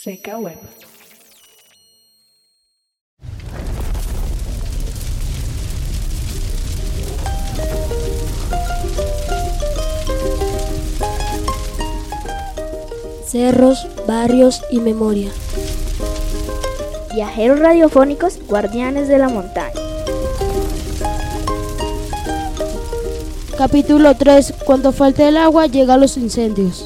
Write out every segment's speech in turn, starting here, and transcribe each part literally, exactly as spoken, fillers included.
Seca Web. Cerros, barrios y memoria. Viajeros radiofónicos, guardianes de la montaña. Capítulo tres. Cuando falte el agua, llegan los incendios.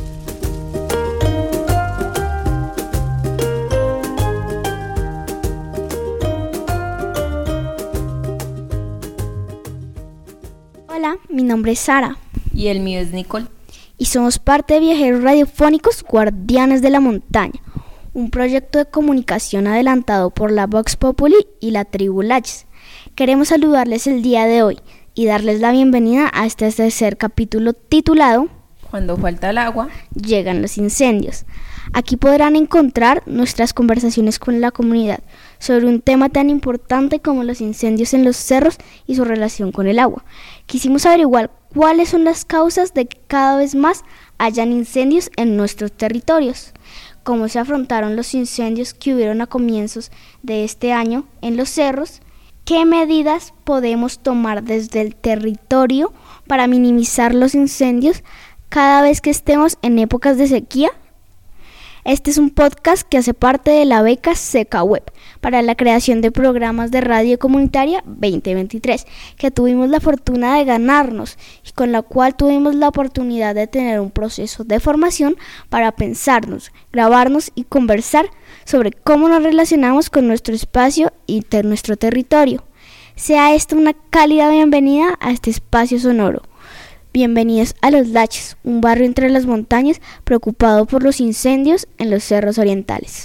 Hola, mi nombre es Sara. Y el mío es Nicole. Y somos parte de Viajeros Radiofónicos, Guardianes de la Montaña, un proyecto de comunicación adelantado por la Vox Populi y la Tribu Laches. Queremos saludarles el día de hoy y darles la bienvenida a este tercer capítulo titulado Cuando falta el agua, llegan los incendios. Aquí podrán encontrar nuestras conversaciones con la comunidad sobre un tema tan importante como los incendios en los cerros y su relación con el agua. Quisimos averiguar cuáles son las causas de que cada vez más hayan incendios en nuestros territorios, cómo se afrontaron los incendios que hubieron a comienzos de este año en los cerros, qué medidas podemos tomar desde el territorio para minimizar los incendios cada vez que estemos en épocas de sequía. Este es un podcast que hace parte de la beca Seca Web para la creación de programas de radio comunitaria veinte veintitrés, que tuvimos la fortuna de ganarnos y con la cual tuvimos la oportunidad de tener un proceso de formación para pensarnos, grabarnos y conversar sobre cómo nos relacionamos con nuestro espacio y ter- nuestro territorio. Sea esta una cálida bienvenida a este espacio sonoro. Bienvenidos a Los Laches, un barrio entre las montañas preocupado por los incendios en los cerros orientales.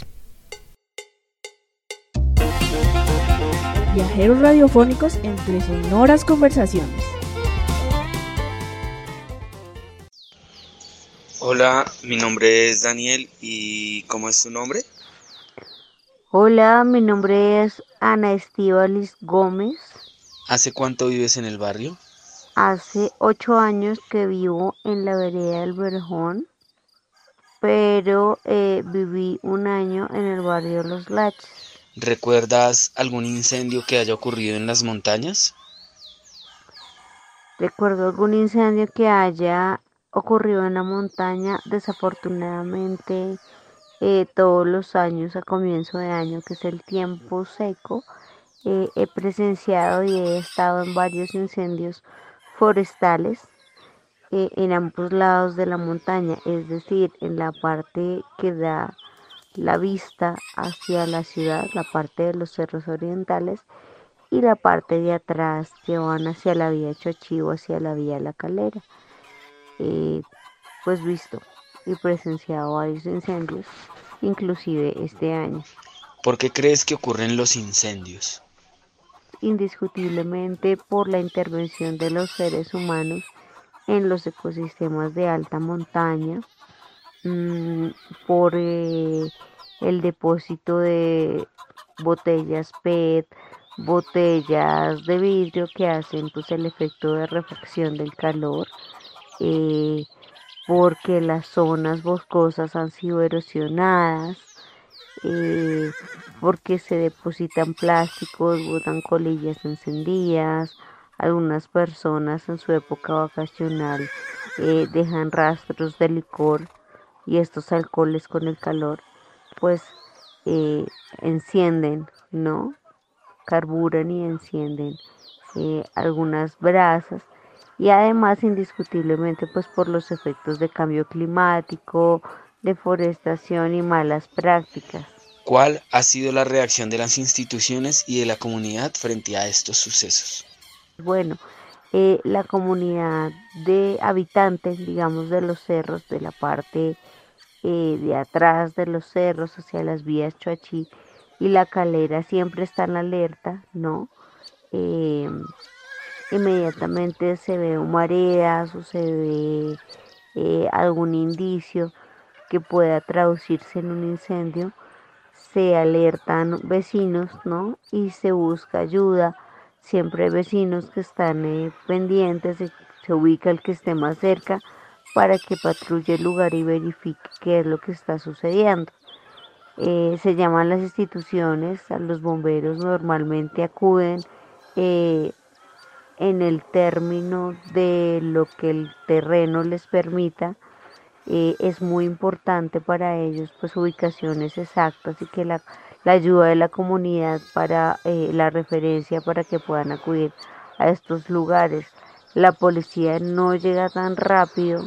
Viajeros radiofónicos entre sonoras conversaciones. Hola, mi nombre es Daniel y ¿cómo es tu nombre? Hola, mi nombre es Ana Estíbaliz Gómez. ¿Hace cuánto vives en el barrio? Hace ocho años que vivo en la vereda del Verjón, pero eh, viví un año en el barrio Los Laches. ¿Recuerdas algún incendio que haya ocurrido en las montañas? Recuerdo algún incendio que haya ocurrido en la montaña. Desafortunadamente, eh, todos los años a comienzo de año, que es el tiempo seco, eh, he presenciado y he estado en varios incendios forestales eh, en ambos lados de la montaña, es decir, en la parte que da la vista hacia la ciudad, la parte de los cerros orientales, y la parte de atrás que van hacia la vía Chochivo, hacia la vía La Calera. Eh, pues visto y presenciado varios incendios, inclusive este año. ¿Por qué crees que ocurren los incendios? Indiscutiblemente por la intervención de los seres humanos en los ecosistemas de alta montaña, mmm, por eh, el depósito de botellas P E T, botellas de vidrio que hacen pues el efecto de refracción del calor, eh, porque las zonas boscosas han sido erosionadas, eh, porque se depositan plásticos, botan colillas encendidas. Algunas personas en su época vacacional eh, dejan rastros de licor y estos alcoholes con el calor pues eh, encienden, ¿no? Carburan y encienden eh, algunas brasas, y además indiscutiblemente pues por los efectos de cambio climático, deforestación y malas prácticas. ¿Cuál ha sido la reacción de las instituciones y de la comunidad frente a estos sucesos? Bueno, eh, la comunidad de habitantes, digamos, de los cerros, de la parte eh, de atrás de los cerros hacia las vías Choachí y La Calera, siempre está en alerta, ¿no? Eh, inmediatamente se ve humaredas o se ve eh, algún indicio que pueda traducirse en un incendio, se alertan vecinos, ¿no? Y se busca ayuda. Siempre hay vecinos que están eh, pendientes, se, se ubica el que esté más cerca para que patrulle el lugar y verifique qué es lo que está sucediendo. Eh, se llaman las instituciones, a los bomberos normalmente acuden eh, en el término de lo que el terreno les permita. Eh, es muy importante para ellos pues ubicaciones exactas y que la, la ayuda de la comunidad para eh, la referencia para que puedan acudir a estos lugares. La policía no llega tan rápido.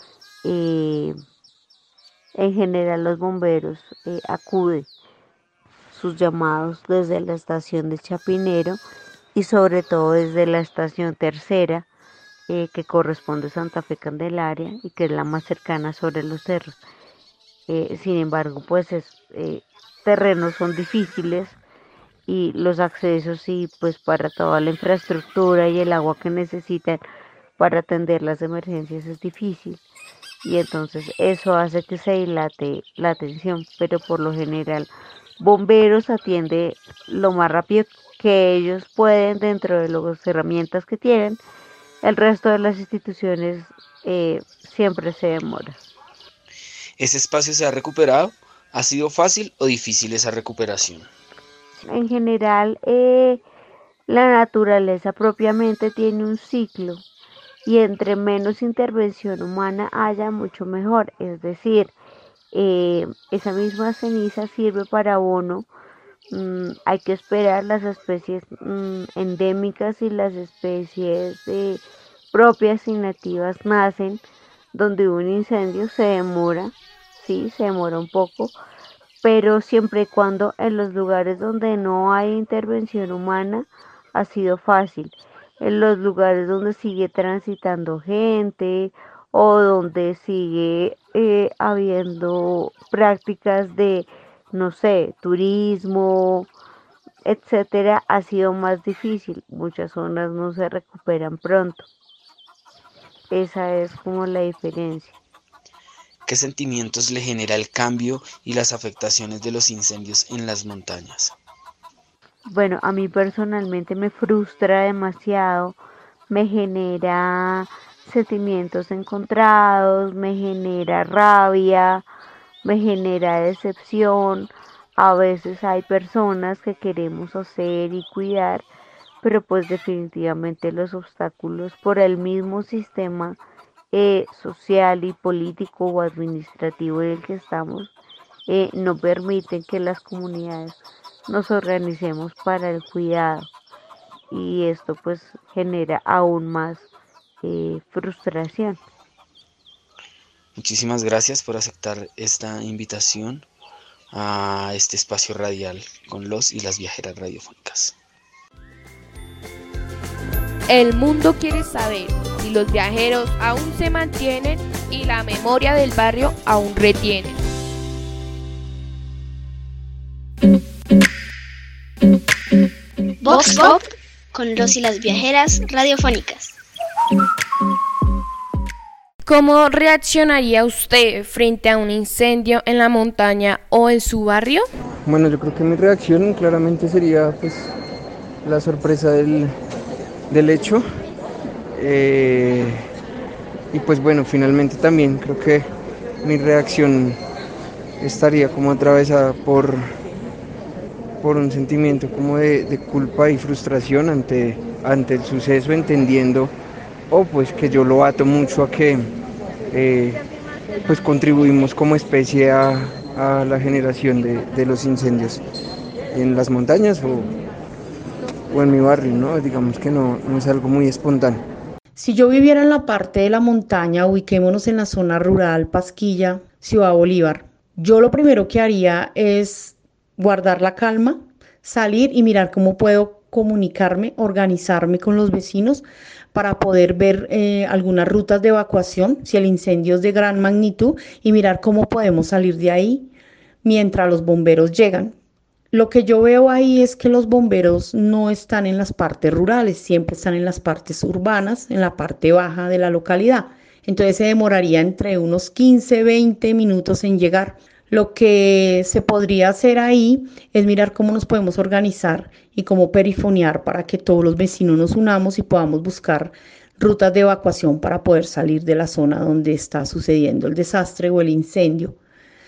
Eh, en general los bomberos eh, acuden sus llamados desde la estación de Chapinero y sobre todo desde la estación tercera, eh, que corresponde a Santa Fe Candelaria y que es la más cercana sobre los cerros. Eh, sin embargo, pues es, eh, terrenos son difíciles y los accesos y pues para toda la infraestructura y el agua que necesitan para atender las emergencias es difícil y entonces eso hace que se dilate la atención, pero por lo general bomberos atiende lo más rápido que ellos pueden dentro de las herramientas que tienen. El resto de las instituciones eh, siempre se demora. ¿Ese espacio se ha recuperado? ¿Ha sido fácil o difícil esa recuperación? En general, eh, la naturaleza propiamente tiene un ciclo y entre menos intervención humana haya, mucho mejor. Es decir, eh, esa misma ceniza sirve para abono. Mm, hay que esperar las especies mm, endémicas y las especies eh, propias y nativas nacen. Donde un incendio se demora, sí, se demora un poco, pero siempre y cuando en los lugares donde no hay intervención humana ha sido fácil. En los lugares donde sigue transitando gente o donde sigue eh, habiendo prácticas de, no sé, turismo, etcétera, ha sido más difícil. Muchas zonas no se recuperan pronto. Esa es como la diferencia. ¿Qué sentimientos le genera el cambio y las afectaciones de los incendios en las montañas? Bueno, a mí personalmente me frustra demasiado, me genera sentimientos encontrados, me genera rabia, me genera decepción. A veces hay personas que queremos hacer y cuidar, pero pues definitivamente los obstáculos por el mismo sistema eh, social y político o administrativo en el que estamos eh, no permiten que las comunidades nos organicemos para el cuidado y esto pues genera aún más eh, frustración. Muchísimas gracias por aceptar esta invitación a este espacio radial con los y las viajeras radiofónicas. El mundo quiere saber si los viajeros aún se mantienen y la memoria del barrio aún retiene. Vox Pop con los y las viajeras radiofónicas. ¿Cómo reaccionaría usted frente a un incendio en la montaña o en su barrio? Bueno, yo creo que mi reacción claramente sería pues la sorpresa del, del hecho eh, y pues bueno, finalmente también creo que mi reacción estaría como atravesada por, por un sentimiento como de, de culpa y frustración ante, ante el suceso, entendiendo o pues que yo lo ato mucho a que eh, pues contribuimos como especie a, a la generación de, de los incendios en las montañas o, o en mi barrio, ¿no? Digamos que no, no es algo muy espontáneo. Si yo viviera en la parte de la montaña, ubiquémonos en la zona rural, Pasquilla, Ciudad Bolívar, yo lo primero que haría es guardar la calma, salir y mirar cómo puedo comunicarme, organizarme con los vecinos para poder ver eh, algunas rutas de evacuación, si el incendio es de gran magnitud, y mirar cómo podemos salir de ahí mientras los bomberos llegan. Lo que yo veo ahí es que los bomberos no están en las partes rurales, siempre están en las partes urbanas, en la parte baja de la localidad. Entonces se demoraría entre unos quince, veinte minutos en llegar. Lo que se podría hacer ahí es mirar cómo nos podemos organizar y cómo perifonear para que todos los vecinos nos unamos y podamos buscar rutas de evacuación para poder salir de la zona donde está sucediendo el desastre o el incendio.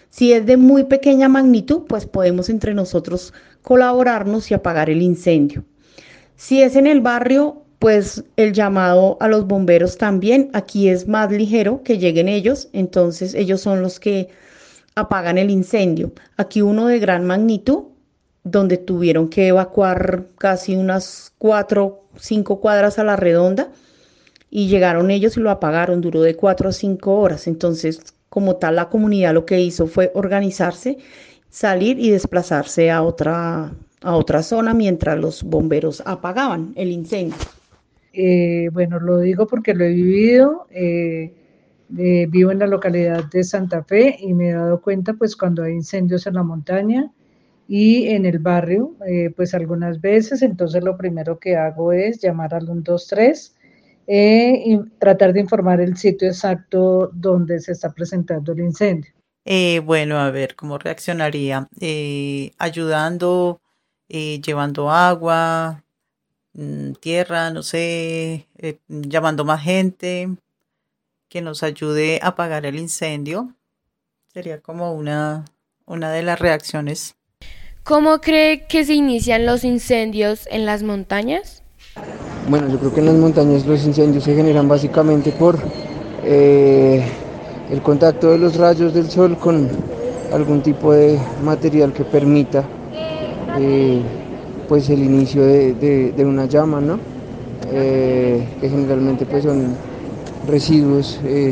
Si es de muy pequeña magnitud, pues podemos entre nosotros colaborarnos y apagar el incendio. Si es en el barrio, pues el llamado a los bomberos también. Aquí es más ligero que lleguen ellos, entonces ellos son los que apagan el incendio. Aquí uno de gran magnitud, donde tuvieron que evacuar casi unas cuatro, cinco cuadras a la redonda y llegaron ellos y lo apagaron, duró de cuatro a cinco horas. Entonces, como tal, la comunidad lo que hizo fue organizarse, salir y desplazarse a otra, a otra zona mientras los bomberos apagaban el incendio. Eh, bueno, lo digo porque lo he vivido. Eh, eh, vivo en la localidad de Santa Fe y me he dado cuenta pues cuando hay incendios en la montaña y en el barrio, eh, pues algunas veces. Entonces lo primero que hago es llamar al uno dos tres eh, y tratar de informar el sitio exacto donde se está presentando el incendio. Eh, bueno, a ver, ¿cómo reaccionaría? Eh, ayudando, eh, llevando agua, mm, tierra, no sé, eh, llamando más gente que nos ayude a apagar el incendio. Sería como una, una de las reacciones. ¿Cómo cree que se inician los incendios en las montañas? Bueno, yo creo que en las montañas los incendios se generan básicamente por eh, el contacto de los rayos del sol con algún tipo de material que permita eh, pues el inicio de, de, de una llama, ¿no? Eh, que generalmente pues son residuos eh,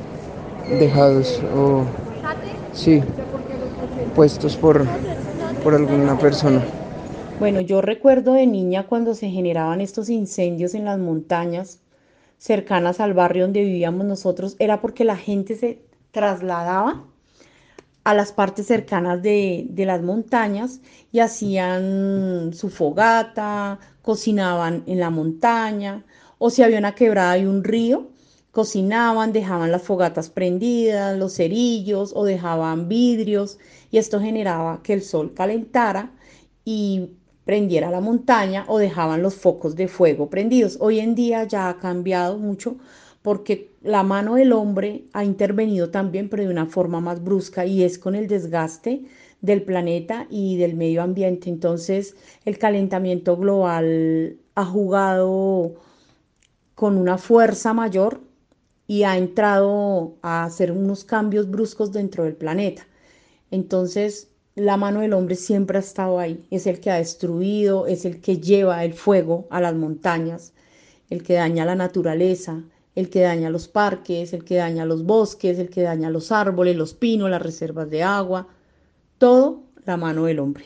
dejados o sí puestos por, por alguna persona. Bueno, yo recuerdo de niña cuando se generaban estos incendios en las montañas cercanas al barrio donde vivíamos nosotros, era porque la gente se trasladaba a las partes cercanas de, de las montañas y hacían su fogata, cocinaban en la montaña, o si había una quebrada y un río, cocinaban, dejaban las fogatas prendidas, los cerillos o dejaban vidrios, y esto generaba que el sol calentara y prendiera la montaña, o dejaban los focos de fuego prendidos. Hoy en día ya ha cambiado mucho porque la mano del hombre ha intervenido también, pero de una forma más brusca, y es con el desgaste del planeta y del medio ambiente. Entonces, el calentamiento global ha jugado con una fuerza mayor y ha entrado a hacer unos cambios bruscos dentro del planeta. Entonces, la mano del hombre siempre ha estado ahí, es el que ha destruido, es el que lleva el fuego a las montañas, el que daña la naturaleza, el que daña los parques, el que daña los bosques, el que daña los árboles, los pinos, las reservas de agua, todo la mano del hombre.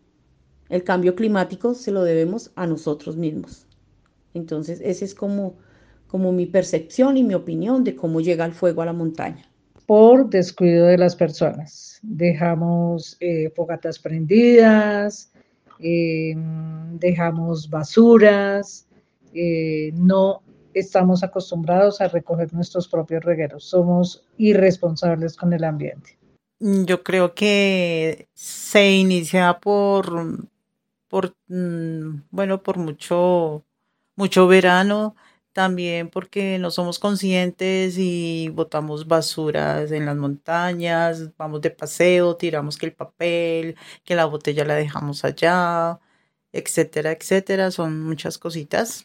El cambio climático se lo debemos a nosotros mismos. Entonces, esa es como, como mi percepción y mi opinión de cómo llega el fuego a la montaña. Por descuido de las personas. Dejamos eh, fogatas prendidas, eh, dejamos basuras, eh, no estamos acostumbrados a recoger nuestros propios regueros, somos irresponsables con el ambiente. Yo creo que se inicia por, por bueno, por mucho, mucho verano. También porque no somos conscientes y botamos basuras en las montañas, vamos de paseo, tiramos que el papel, que la botella la dejamos allá, etcétera, etcétera. Son muchas cositas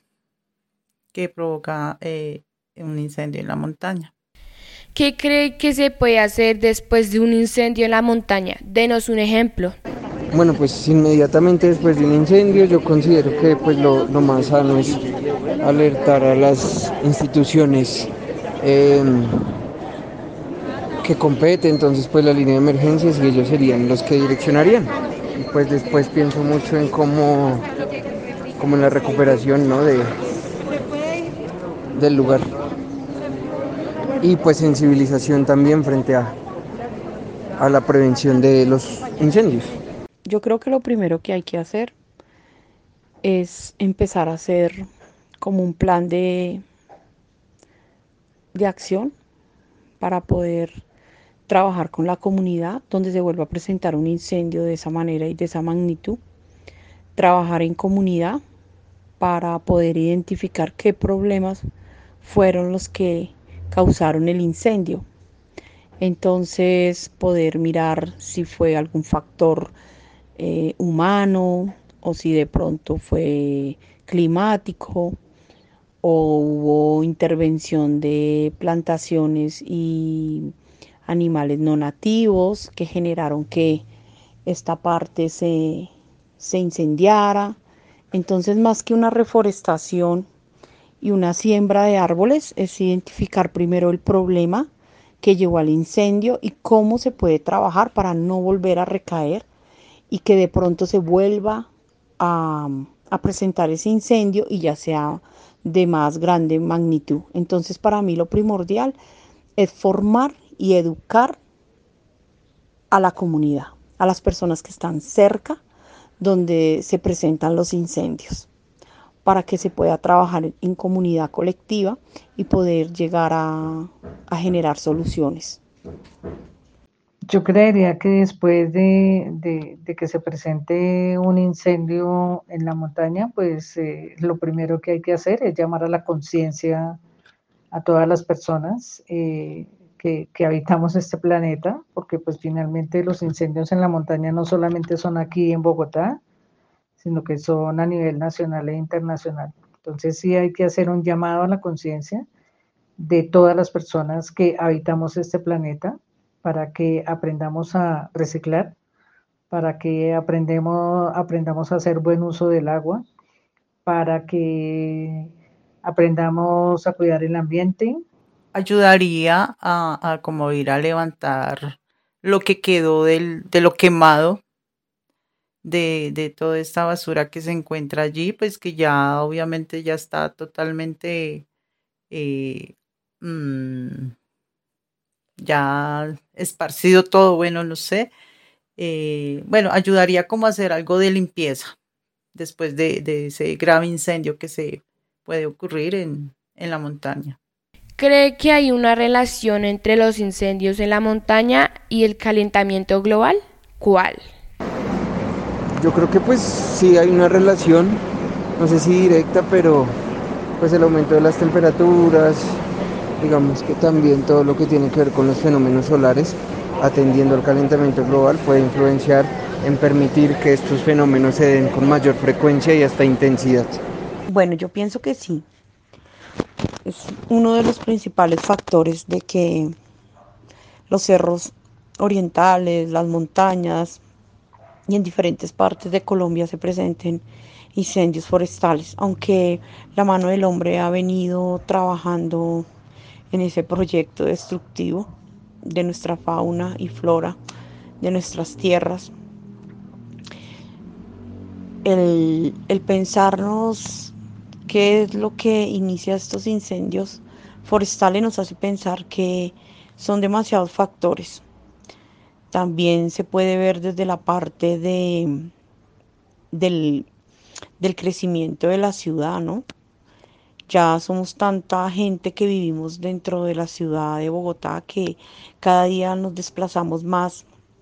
que provoca eh, un incendio en la montaña. ¿Qué cree que se puede hacer después de un incendio en la montaña? Denos un ejemplo. Bueno, pues inmediatamente después de un incendio yo considero que pues lo, lo más sano es alertar a las instituciones eh, que competen, entonces pues la línea de emergencias, y ellos serían los que direccionarían. Y pues después pienso mucho en cómo, cómo en la recuperación, ¿no? de, del lugar. Y pues sensibilización también frente a, a la prevención de los incendios. Yo creo que lo primero que hay que hacer es empezar a hacer como un plan de, de acción para poder trabajar con la comunidad donde se vuelva a presentar un incendio de esa manera y de esa magnitud. Trabajar en comunidad para poder identificar qué problemas fueron los que causaron el incendio. Entonces, poder mirar si fue algún factor eh, humano o si de pronto fue climático o hubo intervención de plantaciones y animales no nativos que generaron que esta parte se, se incendiara. Entonces, más que una reforestación y una siembra de árboles, es identificar primero el problema que llevó al incendio y cómo se puede trabajar para no volver a recaer y que de pronto se vuelva a, a presentar ese incendio y ya sea de más grande magnitud. Entonces, para mí lo primordial es formar y educar a la comunidad, a las personas que están cerca donde se presentan los incendios, para que se pueda trabajar en comunidad colectiva y poder llegar a, a generar soluciones. Yo creería que después de, de, de que se presente un incendio en la montaña, pues eh, lo primero que hay que hacer es llamar a la conciencia a todas las personas eh, que, que habitamos este planeta, porque pues finalmente los incendios en la montaña no solamente son aquí en Bogotá, sino que son a nivel nacional e internacional. Entonces sí hay que hacer un llamado a la conciencia de todas las personas que habitamos este planeta para que aprendamos a reciclar, para que aprendemos, aprendamos a hacer buen uso del agua, para que aprendamos a cuidar el ambiente. Ayudaría a, a como ir a levantar lo que quedó del, de lo quemado, de, de toda esta basura que se encuentra allí, pues que ya obviamente ya está totalmente eh, mmm, ya esparcido todo, bueno, no sé. Eh, bueno, ayudaría como a hacer algo de limpieza después de, de ese grave incendio que se puede ocurrir en, en la montaña. ¿Cree que hay una relación entre los incendios en la montaña y el calentamiento global? ¿Cuál? Yo creo que pues sí hay una relación, no sé si directa, pero pues el aumento de las temperaturas, digamos que también todo lo que tiene que ver con los fenómenos solares, atendiendo al calentamiento global, puede influenciar en permitir que estos fenómenos se den con mayor frecuencia y hasta intensidad. Bueno, yo pienso que sí. Es uno de los principales factores de que los cerros orientales, las montañas y en diferentes partes de Colombia se presenten incendios forestales, aunque la mano del hombre ha venido trabajando en ese proyecto destructivo de nuestra fauna y flora, de nuestras tierras. El, el pensarnos qué es lo que inicia estos incendios forestales nos hace pensar que son demasiados factores. También se puede ver desde la parte de, del, del crecimiento de la ciudad, ¿no? Ya somos tanta gente que vivimos dentro de la ciudad de Bogotá que cada día nos desplazamos más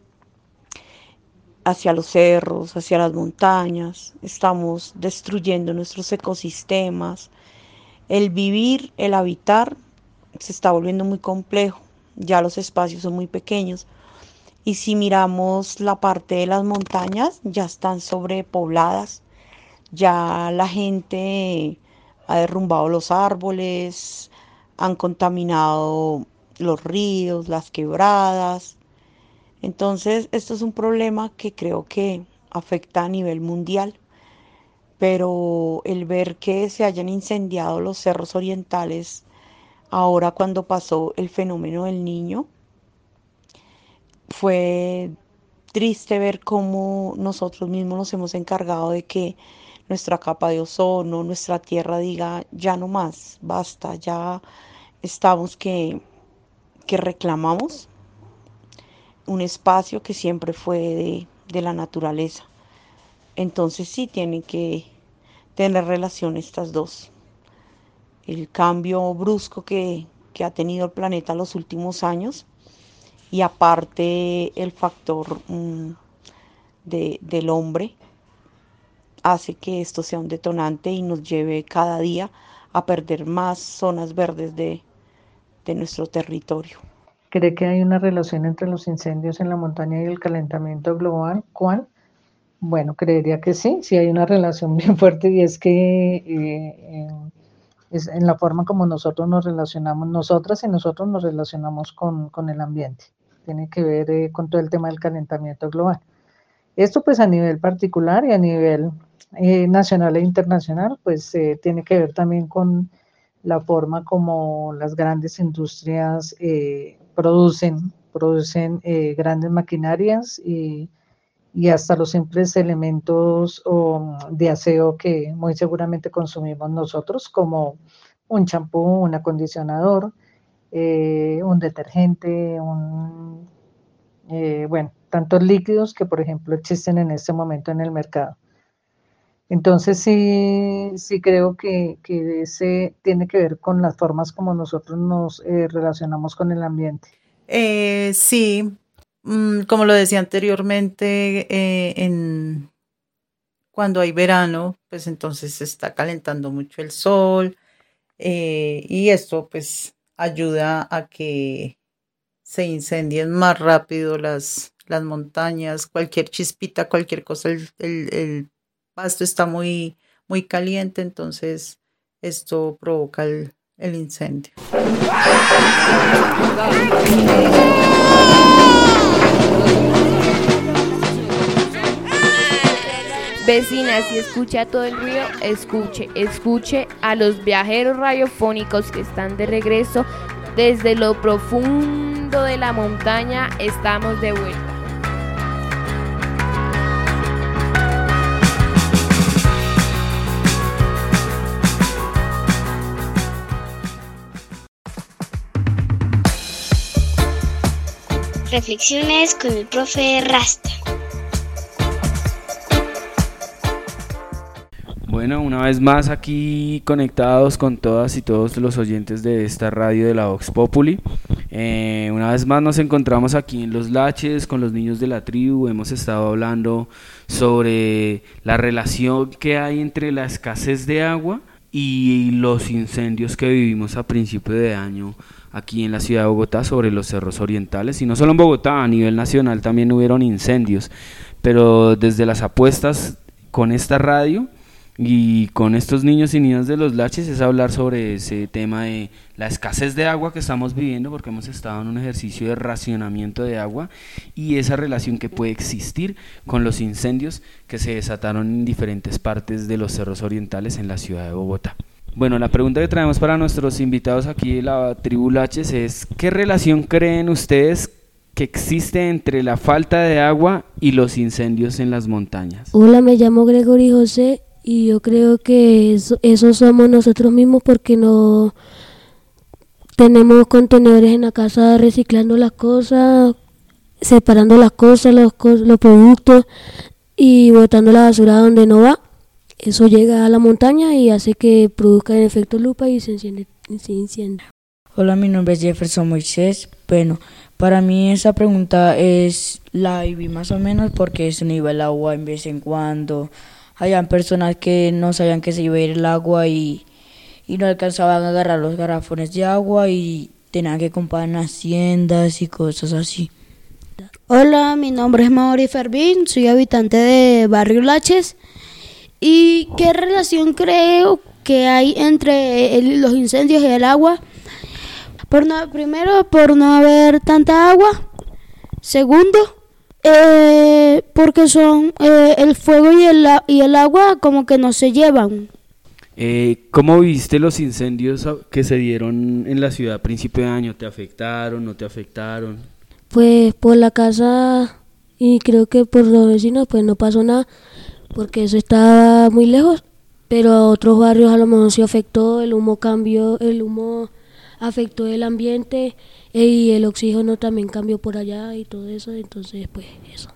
hacia los cerros, hacia las montañas, estamos destruyendo nuestros ecosistemas. El vivir, el habitar se está volviendo muy complejo, ya los espacios son muy pequeños. Y si miramos la parte de las montañas, ya están sobrepobladas, ya la gente ha derrumbado los árboles, han contaminado los ríos, las quebradas. Entonces, esto es un problema que creo que afecta a nivel mundial, pero el ver que se hayan incendiado los cerros orientales ahora cuando pasó el fenómeno del Niño, fue triste ver cómo nosotros mismos nos hemos encargado de que nuestra capa de ozono, nuestra tierra diga, ya no más, basta, ya estamos que, que reclamamos un espacio que siempre fue de, de la naturaleza. Entonces sí tienen que tener relación estas dos. El cambio brusco que, que ha tenido el planeta los últimos años y aparte el factor mmm, de, del hombre hace que esto sea un detonante y nos lleve cada día a perder más zonas verdes de, de nuestro territorio. ¿Cree que hay una relación entre los incendios en la montaña y el calentamiento global? ¿Cuál? Bueno, creería que sí, sí hay una relación bien fuerte y es que eh, es en la forma como nosotros nos relacionamos, nosotras y nosotros nos relacionamos con, con el ambiente. Tiene que ver eh, con todo el tema del calentamiento global. Esto pues a nivel particular y a nivel eh, nacional e internacional, pues eh, tiene que ver también con la forma como las grandes industrias eh, producen, producen eh, grandes maquinarias y, y hasta los simples elementos um, de aseo que muy seguramente consumimos nosotros, como un champú, un acondicionador, eh, un detergente, un, eh, bueno, tantos líquidos que por ejemplo existen en este momento en el mercado. Entonces sí, sí creo que, que ese tiene que ver con las formas como nosotros nos eh, relacionamos con el ambiente. Eh, sí, mm, como lo decía anteriormente, eh, en, cuando hay verano, pues entonces se está calentando mucho el sol eh, y esto pues ayuda a que se incendien más rápido las, las montañas, cualquier chispita, cualquier cosa, el, el, el pasto está muy, muy caliente, entonces esto provoca el, el incendio. Vecina, si escucha todo el ruido, escuche, escuche a los viajeros radiofónicos que están de regreso desde lo profundo de la montaña. Estamos de vuelta. Reflexiones con el profe Rasta. Bueno, una vez más aquí conectados con todas y todos los oyentes de esta radio de la Vox Populi. Eh, una vez más nos encontramos aquí en Los Laches con los niños de la tribu. Hemos estado hablando sobre la relación que hay entre la escasez de agua y los incendios que vivimos a principio de año aquí en la ciudad de Bogotá sobre los cerros orientales, y no solo en Bogotá, a nivel nacional también hubieron incendios, pero desde las apuestas con esta radio y con estos niños y niñas de Los Laches es hablar sobre ese tema de la escasez de agua que estamos viviendo, porque hemos estado en un ejercicio de racionamiento de agua y esa relación que puede existir con los incendios que se desataron en diferentes partes de los cerros orientales en la ciudad de Bogotá. Bueno, la pregunta que traemos para nuestros invitados aquí de la tribu Laches es: ¿qué relación creen ustedes que existe entre la falta de agua y los incendios en las montañas? Hola, me llamo Gregory José y yo creo que eso, eso somos nosotros mismos, porque no tenemos contenedores en la casa reciclando las cosas, separando las cosas, los, los productos y botando la basura donde no va. Eso llega a la montaña y hace que produzca el efecto lupa y se enciende, se enciende. Hola, mi nombre es Jefferson Moisés. Bueno, para mí esa pregunta es la viví más o menos porque se nos iba el agua en vez en cuando. Habían personas que no sabían que se iba a ir el agua y, y no alcanzaban a agarrar los garrafones de agua y tenían que comprar en haciendas y cosas así. Hola, mi nombre es Mauri Fervin, soy habitante de Barrio Laches. ¿Y qué relación creo que hay entre el, los incendios y el agua? Por no, primero, por no haber tanta agua. Segundo, eh, porque son eh, el fuego y el, y el agua como que no se llevan. Eh, ¿Cómo viste los incendios que se dieron en la ciudad a principio de año? ¿Te afectaron, no te afectaron? Pues por la casa y creo que por los vecinos pues no pasó nada, porque eso estaba muy lejos, pero a otros barrios a lo mejor sí afectó, el humo cambió, el humo afectó el ambiente y el oxígeno también cambió por allá y todo eso, entonces pues eso.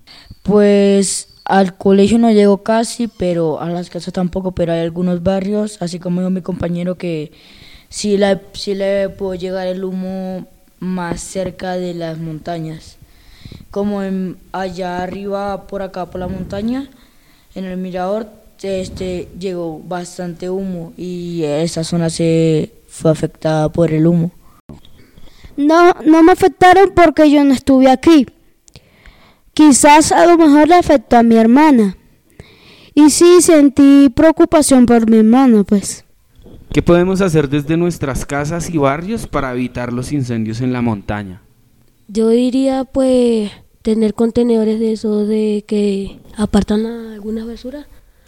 Pues al colegio no llegó casi, pero a las casas tampoco, pero hay algunos barrios, así como dijo mi compañero, que sí, la, sí le pudo llegar el humo más cerca de las montañas, como en, allá arriba por acá por la montaña. En el mirador este, llegó bastante humo y esa zona se fue afectada por el humo. No, no me afectaron porque yo no estuve aquí. Quizás a lo mejor le afectó a mi hermana. Y sí sentí preocupación por mi hermana, pues. ¿Qué podemos hacer desde nuestras casas y barrios para evitar los incendios en la montaña? Yo diría pues tener contenedores de esos de que apartan algunas basuras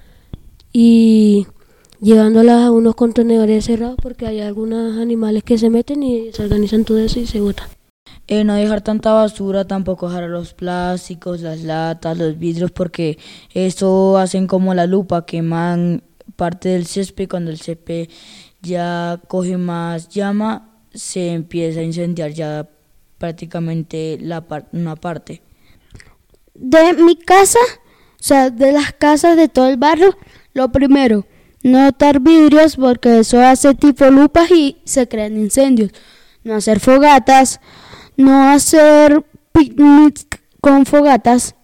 y llevándolas a unos contenedores cerrados porque hay algunos animales que se meten y se organizan todo eso y se botan. Eh, no dejar tanta basura, tampoco dejar los plásticos, las latas, los vidrios, porque eso hacen como la lupa, queman parte del césped. Cuando el césped ya coge más llama, se empieza a incendiar ya prácticamente la par- una parte. De mi casa, o sea, de las casas de todo el barrio, lo primero, no botar vidrios porque eso hace tipo lupas y se crean incendios. No hacer fogatas, no hacer picnics con fogatas,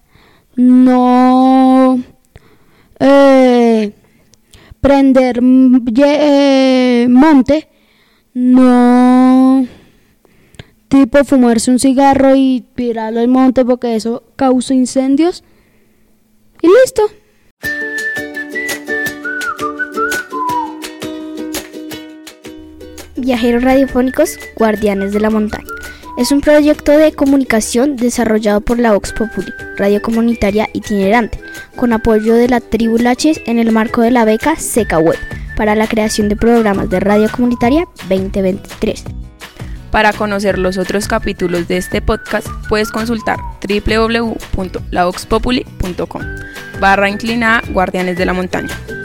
no eh, prender eh, monte, no tipo fumarse un cigarro y tirarlo al monte porque eso causa incendios y listo. Viajeros radiofónicos, Guardianes de la Montaña. Es un proyecto de comunicación desarrollado por la Vox Populi, radio comunitaria itinerante, con apoyo de la Tribu Laches en el marco de la beca Seca Web, para la creación de programas de radio comunitaria veinte veintitrés. Para conocer los otros capítulos de este podcast, puedes consultar doble u doble u doble u punto la vox populi punto com barra inclinada Guardianes de la Montaña.